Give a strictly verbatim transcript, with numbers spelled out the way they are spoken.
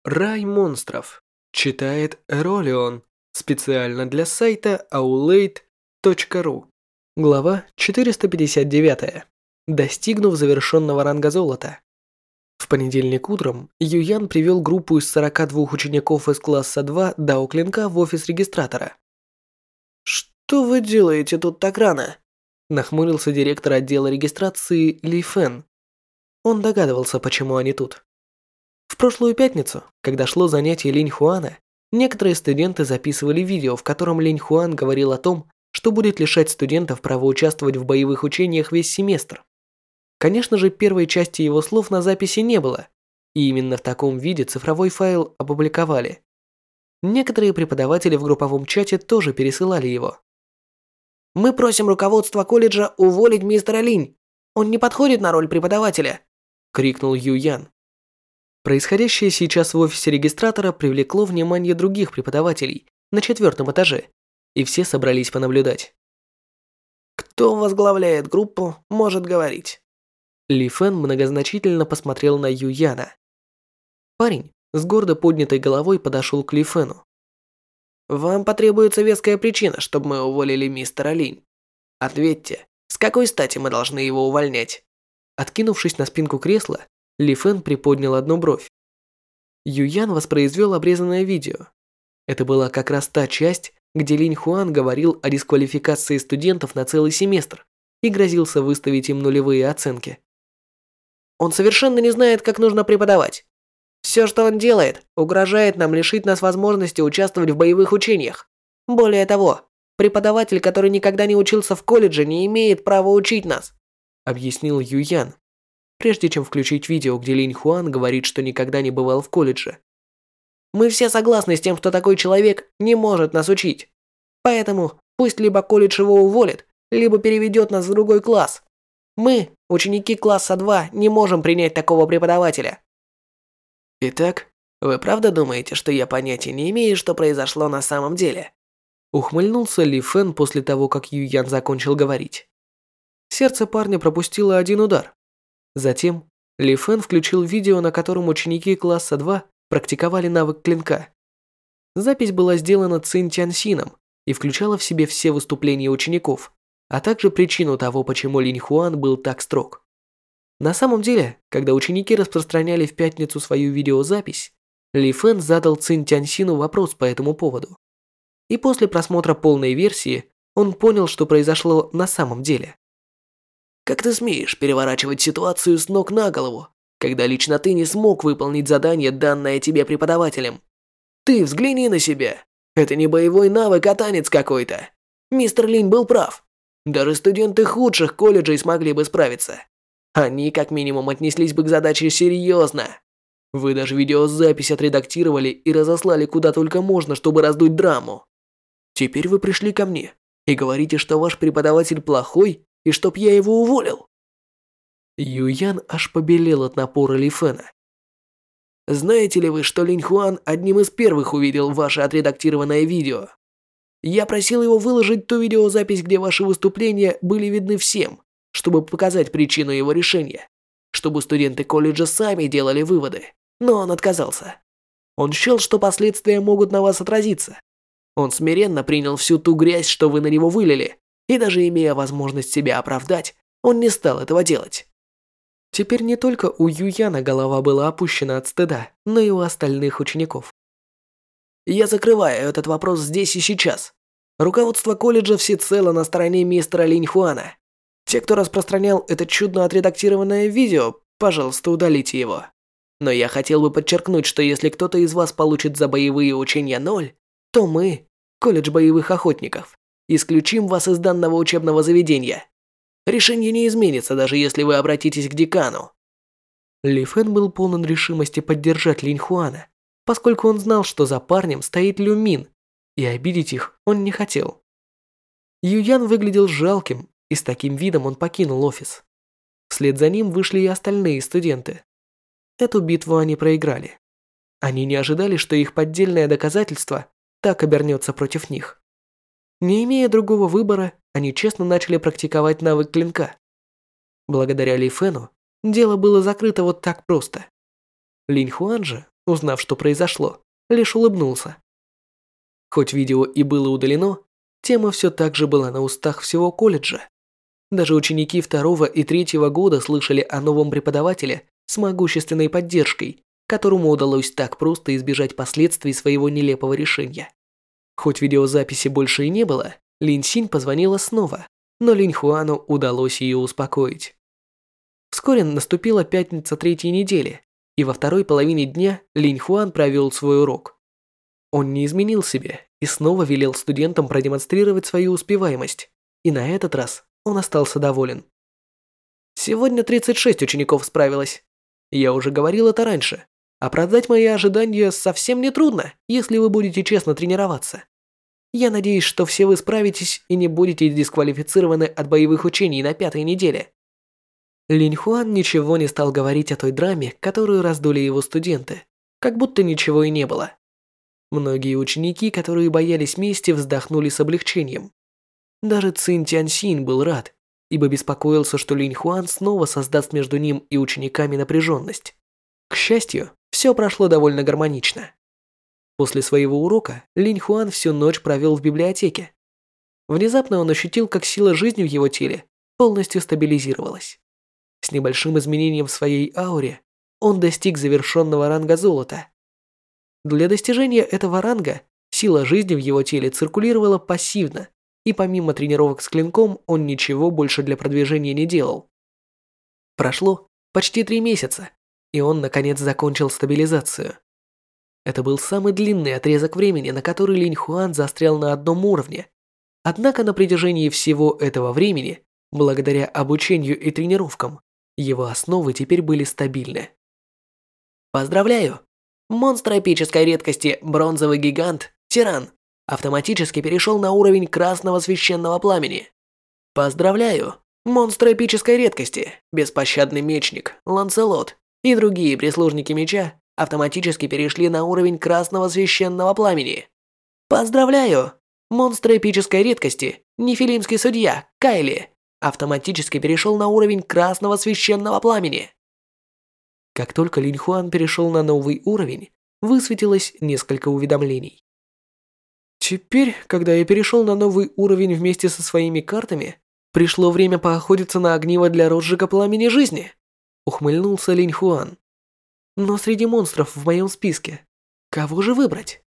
Рай монстров. Читает Ролион. Специально для сайта аулейт точка ру. Глава четыреста пятьдесят девять. Достигнув завершенного ранга золота. В понедельник утром Юян привел группу из сорока двух учеников из класса два Дао Клинка в офис регистратора. «Что вы делаете тут так рано?» Нахмурился директор отдела регистрации Ли Фэн. Он догадывался, почему они тут. В прошлую пятницу, когда шло занятие Линь Хуана, некоторые студенты записывали видео, в котором Линь Хуан говорил о том, что будет лишать студентов права участвовать в боевых учениях весь семестр. Конечно же, первой части его слов на записи не было, и именно в таком виде цифровой файл опубликовали. Некоторые преподаватели в групповом чате тоже пересылали его. «Мы просим руководство колледжа уволить мистера Линь. Он не подходит на роль преподавателя», — крикнул Юян. Происходящее сейчас в офисе регистратора привлекло внимание других преподавателей на четвертом этаже, и все собрались понаблюдать. «Кто возглавляет группу, может говорить». Ли Фэн многозначительно посмотрел на Юяна. Парень с гордо поднятой головой подошел к Ли Фэну. «Вам потребуется веская причина, чтобы мы уволили мистера Линь. Ответьте, с какой стати мы должны его увольнять?» Откинувшись на спинку кресла, Ли Фэн приподнял одну бровь. Юян воспроизвел обрезанное видео. Это была как раз та часть, где Линь Хуан говорил о дисквалификации студентов на целый семестр и грозился выставить им нулевые оценки. «Он совершенно не знает, как нужно преподавать. Все, что он делает, угрожает нам лишить нас возможности участвовать в боевых учениях. Более того, преподаватель, который никогда не учился в колледже, не имеет права учить нас», объяснил Юян, прежде чем включить видео, где Линь Хуан говорит, что никогда не бывал в колледже. «Мы все согласны с тем, что такой человек не может нас учить. Поэтому пусть либо колледж его уволит, либо переведет нас в другой класс. Мы, ученики класса два, не можем принять такого преподавателя». «Итак, вы правда думаете, что я понятия не имею, что произошло на самом деле?» Ухмыльнулся Ли Фэн после того, как Юян закончил говорить. Сердце парня пропустило один удар. Затем Ли Фэн включил видео, на котором ученики класса два практиковали навык клинка. Запись была сделана Цин Тяньсином и включала в себе все выступления учеников, а также причину того, почему Линь Хуан был так строг. На самом деле, когда ученики распространяли в пятницу свою видеозапись, Ли Фэн задал Цин Тяньсину вопрос по этому поводу. И после просмотра полной версии он понял, что произошло на самом деле. «Как ты смеешь переворачивать ситуацию с ног на голову, когда лично ты не смог выполнить задание, данное тебе преподавателем? Ты взгляни на себя. Это не боевой навык, а танец какой-то. Мистер Линь был прав. Даже студенты худших колледжей смогли бы справиться. Они как минимум отнеслись бы к задаче серьезно. Вы даже видеозапись отредактировали и разослали куда только можно, чтобы раздуть драму. Теперь вы пришли ко мне и говорите, что ваш преподаватель плохой и чтоб я его уволил». Юян аж побелел от напора Ли Фэна. «Знаете ли вы, что Линь Хуан одним из первых увидел ваше отредактированное видео? Я просил его выложить ту видеозапись, где ваши выступления были видны всем, чтобы показать причину его решения, чтобы студенты колледжа сами делали выводы, но он отказался. Он счел, что последствия могут на вас отразиться. Он смиренно принял всю ту грязь, что вы на него вылили, и даже имея возможность себя оправдать, он не стал этого делать». Теперь не только у Юяна голова была опущена от стыда, но и у остальных учеников. «Я закрываю этот вопрос здесь и сейчас. Руководство колледжа всецело на стороне мистера Линь Хуана. Те, кто распространял это чудно отредактированное видео, пожалуйста, удалите его. Но я хотел бы подчеркнуть, что если кто-то из вас получит за боевые учения ноль, то мы, колледж боевых охотников, исключим вас из данного учебного заведения. Решение не изменится, даже если вы обратитесь к декану». Ли Фэн был полон решимости поддержать Линь Хуана, поскольку он знал, что за парнем стоит Лю Мин, и обидеть их он не хотел. Юян выглядел жалким, и с таким видом он покинул офис. Вслед за ним вышли и остальные студенты. Эту битву они проиграли. Они не ожидали, что их поддельное доказательство так обернется против них. Не имея другого выбора, они честно начали практиковать навык клинка. Благодаря Ли Фэну дело было закрыто вот так просто. Линь Хуан же узнав, что произошло, лишь улыбнулся. Хоть видео и было удалено, тема все так же была на устах всего колледжа. Даже ученики второго и третьего года слышали о новом преподавателе с могущественной поддержкой, которому удалось так просто избежать последствий своего нелепого решения. Хоть видеозаписи больше и не было, Линь Синь позвонила снова, но Линь Хуану удалось ее успокоить. Вскоре наступила пятница третьей недели, и во второй половине дня Линь Хуан провел свой урок. Он не изменил себе и снова велел студентам продемонстрировать свою успеваемость, и на этот раз он остался доволен. Сегодня тридцать шесть учеников справилось. Я уже говорил это раньше. Оправдать мои ожидания совсем не трудно, если вы будете честно тренироваться. Я надеюсь, что все вы справитесь и не будете дисквалифицированы от боевых учений на пятой неделе. Линь Хуан ничего не стал говорить о той драме, которую раздули его студенты, как будто ничего и не было. Многие ученики, которые боялись мести, вздохнули с облегчением. Даже Цин Тяньсинь был рад, ибо беспокоился, что Линь Хуан снова создаст между ним и учениками напряженность. К счастью, все прошло довольно гармонично. После своего урока Линь Хуан всю ночь провел в библиотеке. Внезапно он ощутил, как сила жизни в его теле полностью стабилизировалась. С небольшим изменением в своей ауре он достиг завершенного ранга золота. Для достижения этого ранга сила жизни в его теле циркулировала пассивно, и помимо тренировок с клинком он ничего больше для продвижения не делал. Прошло почти три месяца, и он наконец закончил стабилизацию. Это был самый длинный отрезок времени, на который Линь Хуан застрял на одном уровне. Однако на протяжении всего этого времени, благодаря обучению и тренировкам, его основы теперь были стабильны. Поздравляю! Монстр эпической редкости Бронзовый гигант Тиран автоматически перешел на уровень Красного священного пламени. Поздравляю! Монстр эпической редкости Беспощадный мечник Ланселот и другие прислужники меча автоматически перешли на уровень Красного священного пламени. Поздравляю! Монстр эпической редкости Нефилимский судья Кайли автоматически перешел на уровень Красного священного пламени. Как только Линь Хуан перешел на новый уровень, высветилось несколько уведомлений. Теперь, когда я перешел на новый уровень вместе со своими картами, пришло время поохотиться на огниво для розжига пламени жизни, ухмыльнулся Линь Хуан. Но среди монстров в моем списке, кого же выбрать?